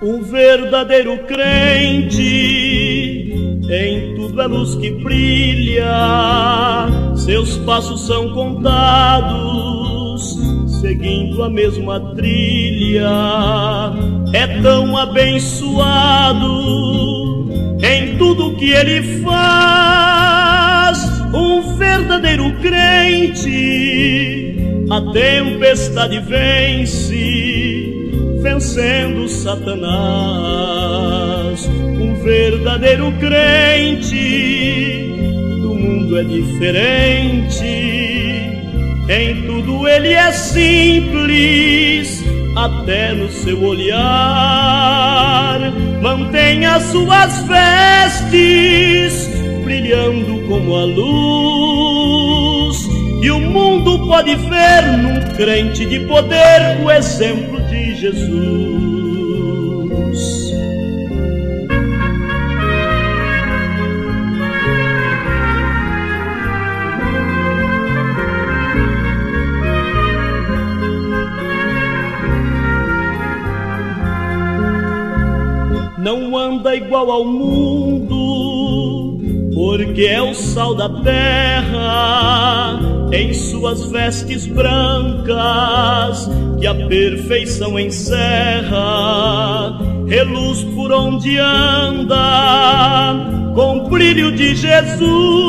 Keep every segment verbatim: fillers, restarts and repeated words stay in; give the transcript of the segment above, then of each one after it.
Um verdadeiro crente, em tudo é luz que brilha, seus passos são contados, seguindo a mesma trilha. É tão abençoado em tudo que ele faz. Um verdadeiro crente, a tempestade vence, vencendo Satanás. Um verdadeiro crente, do mundo é diferente, em tudo ele é simples, até no seu olhar. Mantém as suas vestes brilhando como a luz, e o mundo pode ver num crente de poder o exemplo de Jesus. Não anda igual ao mundo, porque é o sal da terra, em suas vestes brancas que a perfeição encerra. Reluz por onde anda, com brilho de Jesus.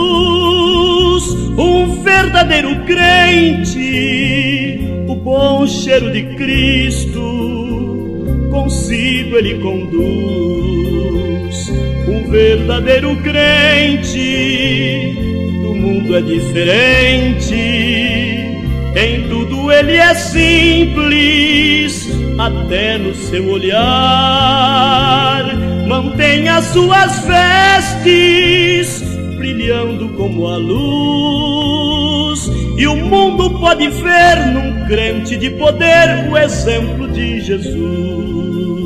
Um verdadeiro crente, o bom cheiro de Cristo, consigo ele conduz. Um verdadeiro crente, do mundo é diferente, em tudo ele é simples, até no seu olhar. Mantém as suas vestes brilhando como a luz, e o mundo pode ver num crente de poder o exemplo de Jesus.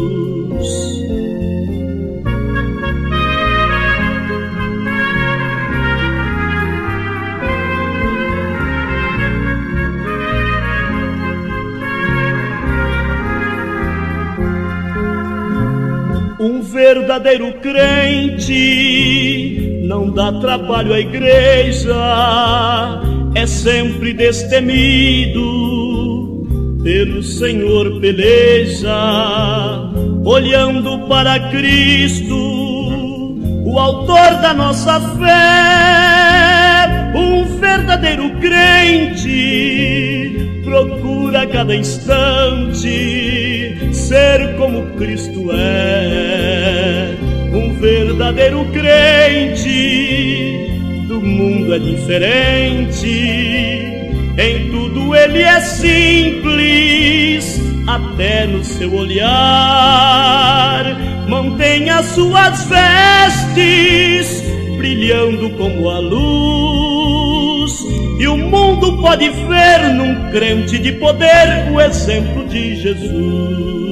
Um verdadeiro crente não dá trabalho à igreja, é sempre destemido, pelo Senhor peleja, olhando para Cristo, o autor da nossa fé. Um verdadeiro crente procura a cada instante ser como Cristo é. Um verdadeiro crente, do mundo é diferente, em tudo ele é simples, até no seu olhar. Mantém as suas vestes brilhando como a luz, e o mundo pode ver num crente de poder o exemplo de Jesus.